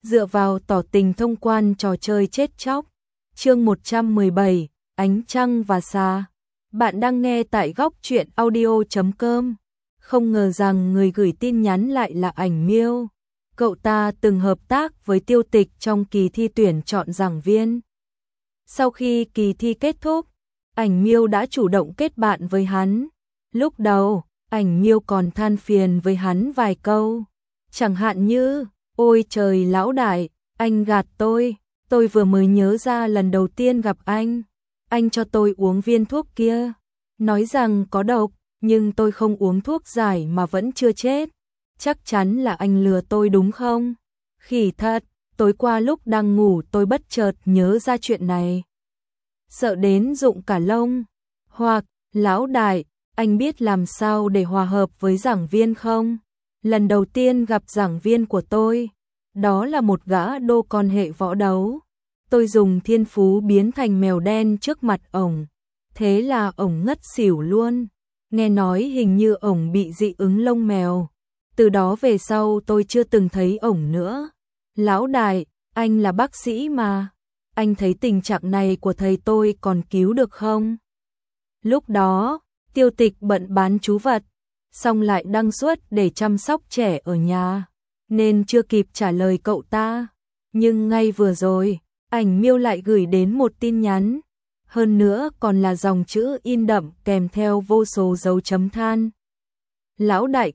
dựa vào tỏ tình thông quan trò chơi chết chóc. Chương 117, Ánh trăng và xà. Bạn đang nghe tại góc truyện audio.com. Không ngờ rằng người gửi tin nhắn lại là Ảnh Miêu. Cậu ta từng hợp tác với Tiêu Tịch trong kỳ thi tuyển chọn giảng viên. Sau khi kỳ thi kết thúc, Ảnh Miêu đã chủ động kết bạn với hắn. Lúc đầu, Ảnh Miêu còn than phiền với hắn vài câu. Chẳng hạn như, ôi trời lão đại, anh gạt tôi vừa mới nhớ ra lần đầu tiên gặp anh cho tôi uống viên thuốc kia, nói rằng có độc, nhưng tôi không uống thuốc giải mà vẫn chưa chết. Chắc chắn là anh lừa tôi đúng không? Khỉ thật, tối qua lúc đang ngủ tôi bất chợt nhớ ra chuyện này. Sợ đến rụng cả lông. Hoặc, lão đại, anh biết làm sao để hòa hợp với giảng viên không? Lần đầu tiên gặp giảng viên của tôi, đó là một gã đô con hệ võ đấu. Tôi dùng thiên phú biến thành mèo đen trước mặt ổng. Thế là ổng ngất xỉu luôn. Nghe nói hình như ổng bị dị ứng lông mèo. Từ đó về sau tôi chưa từng thấy ổng nữa. Lão đại, anh là bác sĩ mà. Anh thấy tình trạng này của thầy tôi còn cứu được không? Lúc đó, Tiêu Tịch bận bán trú vật, xong lại đăng suất để chăm sóc trẻ ở nhà, nên chưa kịp trả lời cậu ta. Nhưng ngay vừa rồi, Ảnh Miêu lại gửi đến một tin nhắn, hơn nữa còn là dòng chữ in đậm kèm theo vô số dấu chấm than. Lão đại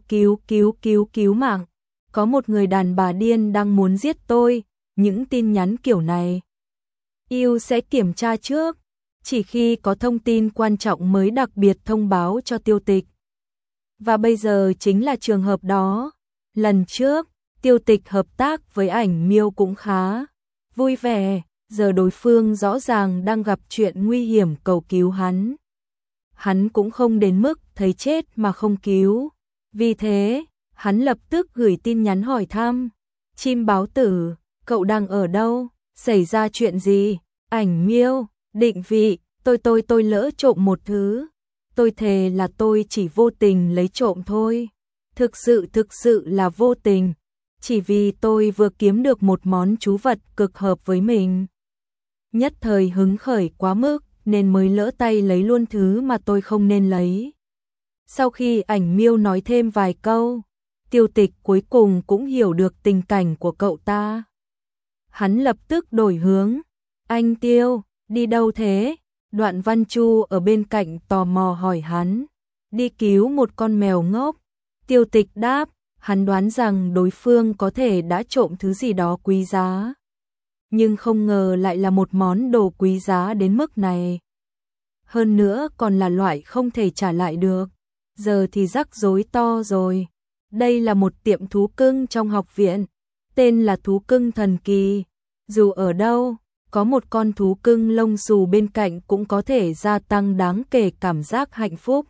cứu mạng, có một người đàn bà điên đang muốn giết tôi. Những tin nhắn kiểu này yêu sẽ kiểm tra trước, chỉ khi có thông tin quan trọng mới đặc biệt thông báo cho Tiêu Tịch. Và bây giờ chính là trường hợp đó. Lần trước, Tiêu Tịch hợp tác với Ảnh Miêu cũng khá vui vẻ, giờ đối phương rõ ràng đang gặp chuyện nguy hiểm cầu cứu hắn. Hắn cũng không đến mức thấy chết mà không cứu. Vì thế, hắn lập tức gửi tin nhắn hỏi thăm. Chim báo tử, cậu đang ở đâu? Xảy ra chuyện gì? Ảnh Miêu, định vị, tôi lỡ trộm một thứ. Tôi thề là tôi chỉ vô tình lấy trộm thôi. Thực sự là vô tình. Chỉ vì tôi vừa kiếm được một món trú vật cực hợp với mình. Nhất thời hứng khởi quá mức nên mới lỡ tay lấy luôn thứ mà tôi không nên lấy. Sau khi Ảnh Miêu nói thêm vài câu, Tiêu Tịch cuối cùng cũng hiểu được tình cảnh của cậu ta. Hắn lập tức đổi hướng. Anh Tiêu, đi đâu thế? Đoạn Văn Chu ở bên cạnh tò mò hỏi hắn. Đi cứu một con mèo ngốc. Tiêu Tịch đáp, hắn đoán rằng đối phương có thể đã trộm thứ gì đó quý giá. Nhưng không ngờ lại là một món đồ quý giá đến mức này. Hơn nữa còn là loại không thể trả lại được. Giờ thì rắc rối to rồi. Đây là một tiệm thú cưng trong học viện. Tên là Thú Cưng Thần Kỳ. Dù ở đâu, có một con thú cưng lông xù bên cạnh cũng có thể gia tăng đáng kể cảm giác hạnh phúc.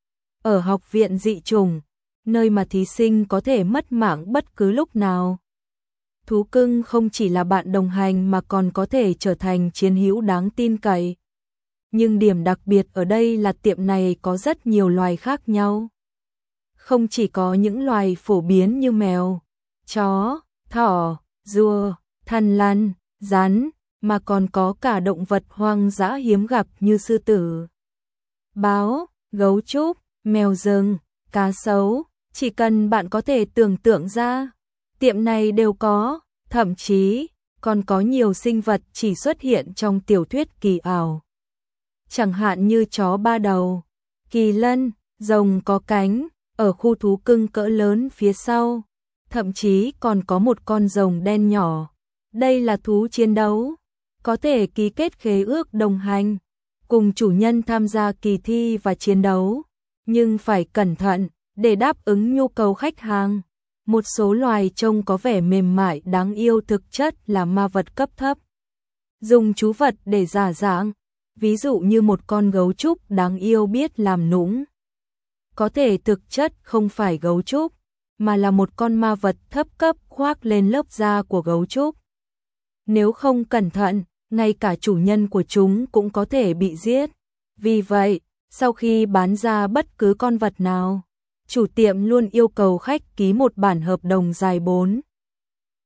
Ở học viện dị chủng, nơi mà thí sinh có thể mất mạng bất cứ lúc nào, thú cưng không chỉ là bạn đồng hành mà còn có thể trở thành chiến hữu đáng tin cậy. Nhưng điểm đặc biệt ở đây là tiệm này có rất nhiều loài khác nhau. Không chỉ có những loài phổ biến như mèo, chó, thỏ, rùa, thằn lằn, rắn, mà còn có cả động vật hoang dã hiếm gặp như sư tử, báo, gấu trúc, mèo rừng, cá sấu. Chỉ cần bạn có thể tưởng tượng ra, tiệm này đều có, thậm chí còn có nhiều sinh vật chỉ xuất hiện trong tiểu thuyết kỳ ảo. Chẳng hạn như chó ba đầu, kỳ lân, rồng có cánh, ở khu thú cưng cỡ lớn phía sau, thậm chí còn có một con rồng đen nhỏ. Đây là thú chiến đấu, có thể ký kết khế ước đồng hành, cùng chủ nhân tham gia kỳ thi và chiến đấu, nhưng phải cẩn thận để đáp ứng nhu cầu khách hàng. Một số loài trông có vẻ mềm mại đáng yêu thực chất là ma vật cấp thấp. Dùng trú vật để giả dạng, ví dụ như một con gấu trúc đáng yêu biết làm nũng. Có thể thực chất không phải gấu trúc, mà là một con ma vật thấp cấp khoác lên lớp da của gấu trúc. Nếu không cẩn thận, ngay cả chủ nhân của chúng cũng có thể bị giết. Vì vậy, sau khi bán ra bất cứ con vật nào, chủ tiệm luôn yêu cầu khách ký một bản hợp đồng dài 4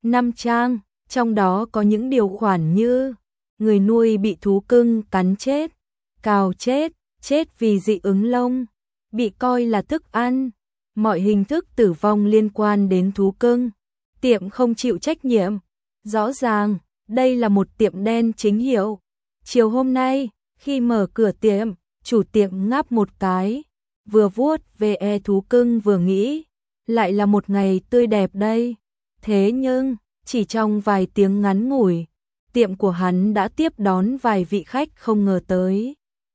5 trang, trong đó có những điều khoản như người nuôi bị thú cưng cắn chết, cào chết, chết vì dị ứng lông, bị coi là thức ăn, mọi hình thức tử vong liên quan đến thú cưng, tiệm không chịu trách nhiệm. Rõ ràng, đây là một tiệm đen chính hiệu. Chiều hôm nay, khi mở cửa tiệm, chủ tiệm ngáp một cái, vừa vuốt ve thú cưng vừa nghĩ, lại là một ngày tươi đẹp đây. Thế nhưng, chỉ trong vài tiếng ngắn ngủi, tiệm của hắn đã tiếp đón vài vị khách không ngờ tới.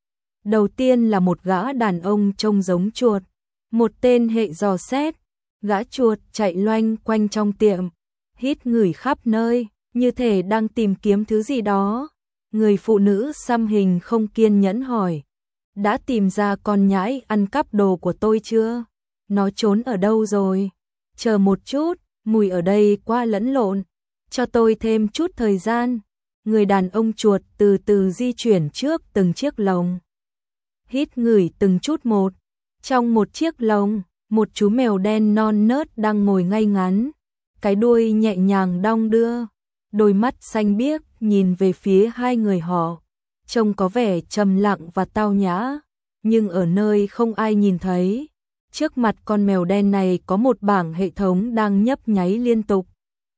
Đầu tiên là một gã đàn ông trông giống chuột, một tên hệ dò xét, gã chuột chạy loanh quanh trong tiệm, hít ngửi khắp nơi, như thể đang tìm kiếm thứ gì đó. Người phụ nữ xăm hình không kiên nhẫn hỏi, đã tìm ra con nhãi ăn cắp đồ của tôi chưa? Nó trốn ở đâu rồi? Chờ một chút, mùi ở đây quá lẫn lộn, cho tôi thêm chút thời gian. Người đàn ông chuột từ từ di chuyển trước từng chiếc lồng, hít ngửi từng chút một. Trong một chiếc lồng, một chú mèo đen non nớt đang ngồi ngay ngắn, cái đuôi nhẹ nhàng đong đưa, đôi mắt xanh biếc nhìn về phía hai người họ, trông có vẻ trầm lặng và tao nhã, nhưng ở nơi không ai nhìn thấy, trước mặt con mèo đen này có một bảng hệ thống đang nhấp nháy liên tục.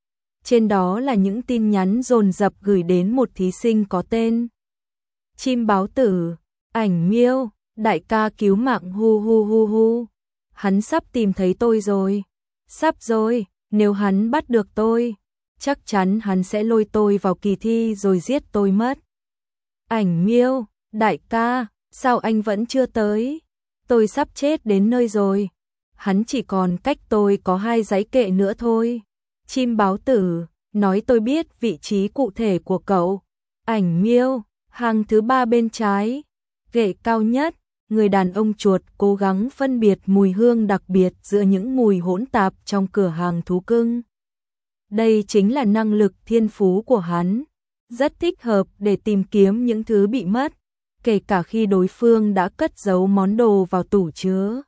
Trên đó là những tin nhắn dồn dập gửi đến một thí sinh có tên Chim Báo Tử. Ảnh miêu, đại ca cứu mạng hu hu hu hu. Hắn sắp tìm thấy tôi rồi. Sắp rồi, nếu hắn bắt được tôi, chắc chắn hắn sẽ lôi tôi vào kỳ thi rồi giết tôi mất. Ảnh miêu, đại ca, sao anh vẫn chưa tới? Tôi sắp chết đến nơi rồi. Hắn chỉ còn cách tôi có 2 dãy kệ nữa thôi. Chim Báo Tử, nói tôi biết vị trí cụ thể của cậu. Ảnh miêu, hàng thứ 3 bên trái, kệ cao nhất. Người đàn ông chuột cố gắng phân biệt mùi hương đặc biệt giữa những mùi hỗn tạp trong cửa hàng thú cưng. Đây chính là năng lực thiên phú của hắn, rất thích hợp để tìm kiếm những thứ bị mất, kể cả khi đối phương đã cất giấu món đồ vào tủ chứa.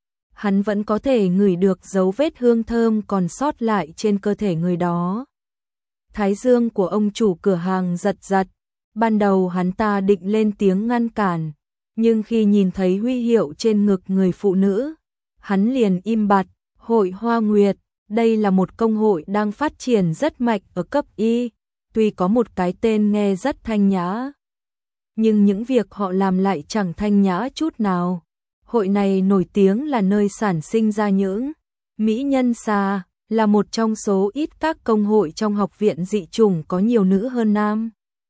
Hắn vẫn có thể ngửi được dấu vết hương thơm còn sót lại trên cơ thể người đó. Thái dương của ông chủ cửa hàng giật giật, ban đầu hắn ta định lên tiếng ngăn cản, nhưng khi nhìn thấy huy hiệu trên ngực người phụ nữ, hắn liền im bặt. Hội Hoa Nguyệt, đây là một công hội đang phát triển rất mạnh ở cấp Y, tuy có một cái tên nghe rất thanh nhã, nhưng những việc họ làm lại chẳng thanh nhã chút nào. Hội này nổi tiếng là nơi sản sinh ra những mỹ nhân xà, là một trong số ít các công hội trong học viện dị chủng có nhiều nữ hơn nam.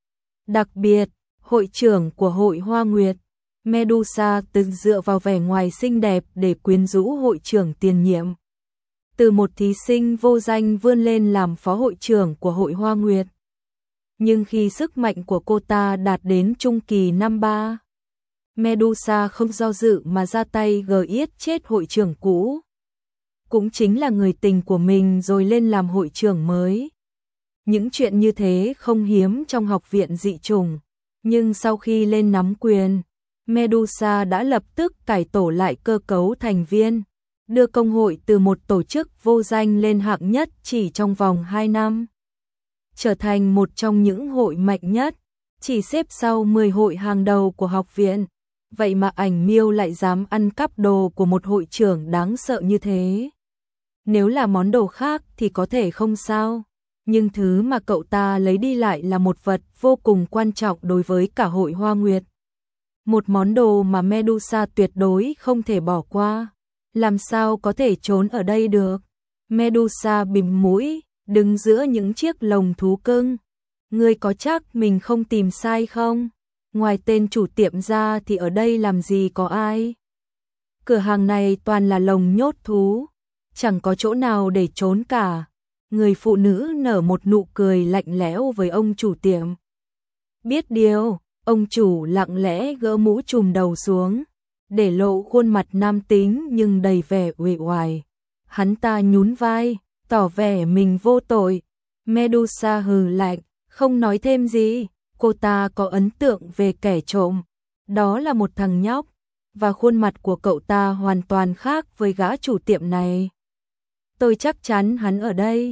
Đặc biệt, hội trưởng của Hội Hoa Nguyệt, Medusa, từng dựa vào vẻ ngoài xinh đẹp để quyến rũ hội trưởng tiền nhiệm. Từ một thí sinh vô danh vươn lên làm phó hội trưởng của Hội Hoa Nguyệt. Nhưng khi sức mạnh của cô ta đạt đến trung kỳ năm 3, Medusa không do dự mà ra tay giết chết hội trưởng cũ, cũng chính là người tình của mình, rồi lên làm hội trưởng mới. Những chuyện như thế không hiếm trong học viện dị chủng, nhưng sau khi lên nắm quyền, Medusa đã lập tức cải tổ lại cơ cấu thành viên, đưa công hội từ một tổ chức vô danh lên hạng nhất chỉ trong vòng 2 năm, trở thành một trong những hội mạnh nhất, chỉ xếp sau 10 hội hàng đầu của học viện. Vậy mà Ảnh miêu lại dám ăn cắp đồ của một hội trưởng đáng sợ như thế. Nếu là món đồ khác thì có thể không sao, nhưng thứ mà cậu ta lấy đi lại là một vật vô cùng quan trọng đối với cả Hội Hoa Nguyệt. Một món đồ mà Medusa tuyệt đối không thể bỏ qua. Làm sao có thể trốn ở đây được? Medusa bịm mũi, đứng giữa những chiếc lồng thú cưng. Ngươi có chắc mình không tìm sai không? Ngoài tên chủ tiệm ra thì ở đây làm gì có ai? Cửa hàng này toàn là lồng nhốt thú, chẳng có chỗ nào để trốn cả. Người phụ nữ nở một nụ cười lạnh lẽo với ông chủ tiệm. Biết điều, ông chủ lặng lẽ gỡ mũ trùm đầu xuống, để lộ khuôn mặt nam tính nhưng đầy vẻ uể oải. Hắn ta nhún vai, tỏ vẻ mình vô tội. Medusa hừ lạnh, không nói thêm gì. Cô ta có ấn tượng về kẻ trộm, đó là một thằng nhóc, và khuôn mặt của cậu ta hoàn toàn khác với gã chủ tiệm này. Tôi chắc chắn hắn ở đây.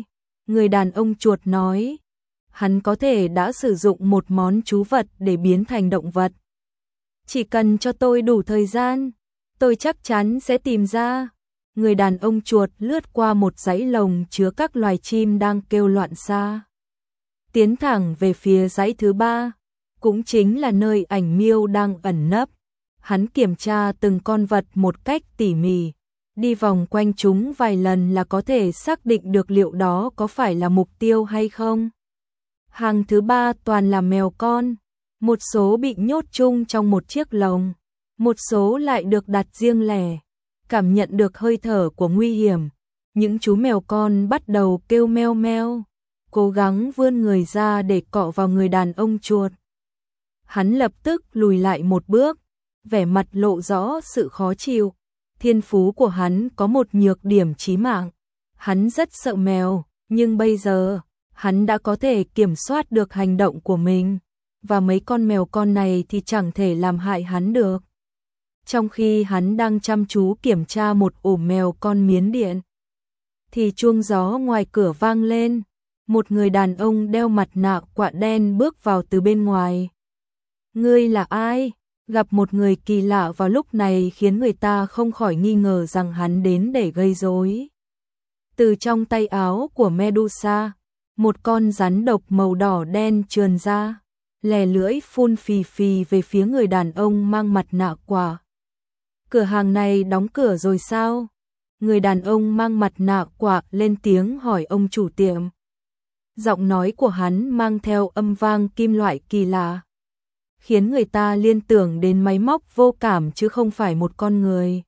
Người đàn ông chuột nói. Hắn có thể đã sử dụng một món trú vật để biến thành động vật. Chỉ cần cho tôi đủ thời gian, tôi chắc chắn sẽ tìm ra. Người đàn ông chuột lướt qua một dãy lồng chứa các loài chim đang kêu loạn xạ. Tiến thẳng về phía dãy thứ 3, cũng chính là nơi ảnh miêu đang ẩn nấp. Hắn kiểm tra từng con vật một cách tỉ mỉ, đi vòng quanh chúng vài lần là có thể xác định được liệu đó có phải là mục tiêu hay không. Hàng thứ 3 toàn là mèo con, một số bị nhốt chung trong một chiếc lồng, một số lại được đặt riêng lẻ. Cảm nhận được hơi thở của nguy hiểm, những chú mèo con bắt đầu kêu meo meo, cố gắng vươn người ra để cọ vào người đàn ông chuột. Hắn lập tức lùi lại một bước, vẻ mặt lộ rõ sự khó chịu. Thiên phú của hắn có một nhược điểm chí mạng. Hắn rất sợ mèo, nhưng bây giờ, hắn đã có thể kiểm soát được hành động của mình, và mấy con mèo con này thì chẳng thể làm hại hắn được. Trong khi hắn đang chăm chú kiểm tra một ổ mèo con Miến Điện, thì chuông gió ngoài cửa vang lên. Một người đàn ông đeo mặt nạ quạ đen bước vào từ bên ngoài. Ngươi là ai? Gặp một người kỳ lạ vào lúc này khiến người ta không khỏi nghi ngờ rằng hắn đến để gây rối. Từ trong tay áo của Medusa, một con rắn độc màu đỏ đen trườn ra, lè lưỡi phun phì phì về phía người đàn ông mang mặt nạ quạ. Cửa hàng này đóng cửa rồi sao? Người đàn ông mang mặt nạ quạ lên tiếng hỏi ông chủ tiệm. Giọng nói của hắn mang theo âm vang kim loại kỳ lạ, khiến người ta liên tưởng đến máy móc vô cảm chứ không phải một con người.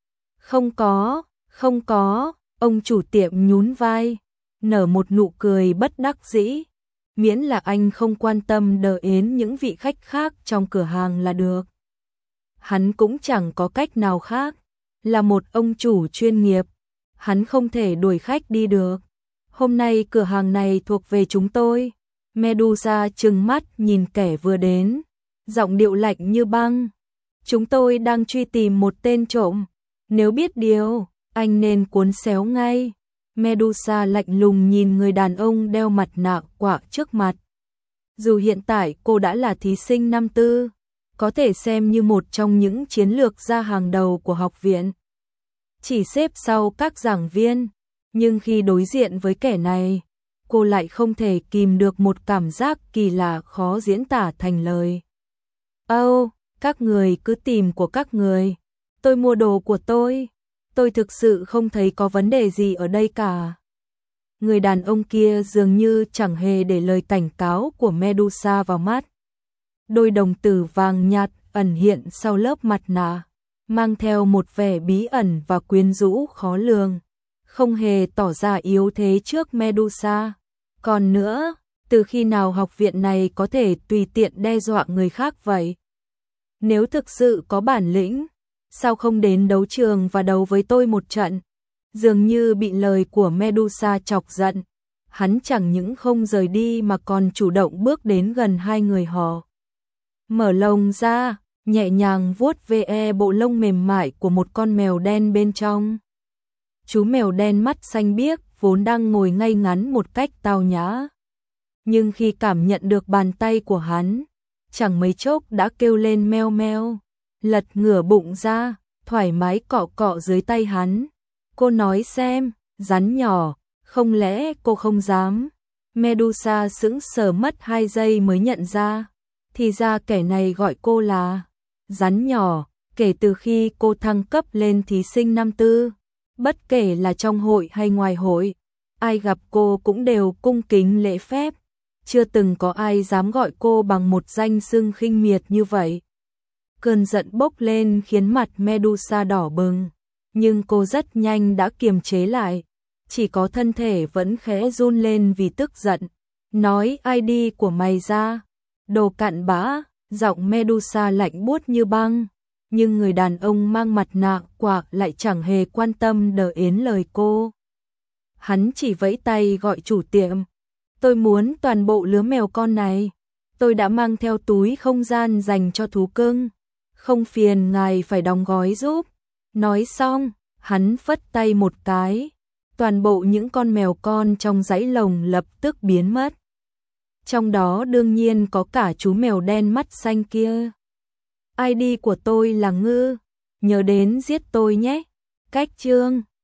Không có, ông chủ tiệm nhún vai, nở một nụ cười bất đắc dĩ. Miễn là anh không quan tâm đến những vị khách khác trong cửa hàng là được. Hắn cũng chẳng có cách nào khác, là một ông chủ chuyên nghiệp, hắn không thể đuổi khách đi được. Hôm nay cửa hàng này thuộc về chúng tôi. Medusa trừng mắt nhìn kẻ vừa đến, giọng điệu lạnh như băng. Chúng tôi đang truy tìm một tên trộm, nếu biết điều, anh nên cuốn xéo ngay. Medusa lạnh lùng nhìn người đàn ông đeo mặt nạ quạ trước mặt. Dù hiện tại cô đã là thí sinh năm tư, có thể xem như một trong những chiến lược gia hàng đầu của học viện, chỉ xếp sau các giảng viên, nhưng khi đối diện với kẻ này, cô lại không thể kìm được một cảm giác kỳ lạ khó diễn tả thành lời. Các người cứ tìm của các người, tôi mua đồ của tôi thực sự không thấy có vấn đề gì ở đây cả. Người đàn ông kia dường như chẳng hề để lời cảnh cáo của Medusa vào mắt. Đôi đồng tử vàng nhạt ẩn hiện sau lớp mặt nạ, mang theo một vẻ bí ẩn và quyến rũ khó lường, không hề tỏ ra yếu thế trước Medusa. Còn nữa, từ khi nào học viện này có thể tùy tiện đe dọa người khác vậy? Nếu thực sự có bản lĩnh, sao không đến đấu trường và đấu với tôi một trận? Dường như bị lời của Medusa chọc giận, hắn chẳng những không rời đi mà còn chủ động bước đến gần hai người họ. Mở lồng ra, nhẹ nhàng vuốt ve bộ lông mềm mại của một con mèo đen bên trong. Chú mèo đen mắt xanh biếc vốn đang ngồi ngay ngắn một cách tao nhã, nhưng khi cảm nhận được bàn tay của hắn, chẳng mấy chốc đã kêu lên meo meo, lật ngửa bụng ra, thoải mái cọ cọ dưới tay hắn. Cô nói xem, rắn nhỏ, không lẽ cô không dám? Medusa sững sờ mất 2 giây mới nhận ra, thì ra kẻ này gọi cô là rắn nhỏ. Kể từ khi cô thăng cấp lên thí sinh năm tư, bất kể là trong hội hay ngoài hội, ai gặp cô cũng đều cung kính lễ phép, chưa từng có ai dám gọi cô bằng một danh xưng khinh miệt như vậy. Cơn giận bốc lên khiến mặt Medusa đỏ bừng, nhưng cô rất nhanh đã kiềm chế lại, chỉ có thân thể vẫn khẽ run lên vì tức giận. Nói ID của mày ra, đồ cặn bã. Giọng Medusa lạnh buốt như băng, nhưng người đàn ông mang mặt nạ quạ lại chẳng hề quan tâm đến lời cô. Hắn chỉ vẫy tay gọi chủ tiệm. Tôi muốn toàn bộ lứa mèo con này. Tôi đã mang theo túi không gian dành cho thú cưng. Không phiền ngài phải đóng gói giúp. Nói xong, hắn phất tay một cái. toàn bộ những con mèo con trong dãy lồng lập tức biến mất. Trong đó đương nhiên có cả chú mèo đen mắt xanh kia. ID của tôi là Ngư, nhớ đến giết tôi nhé. Cách chương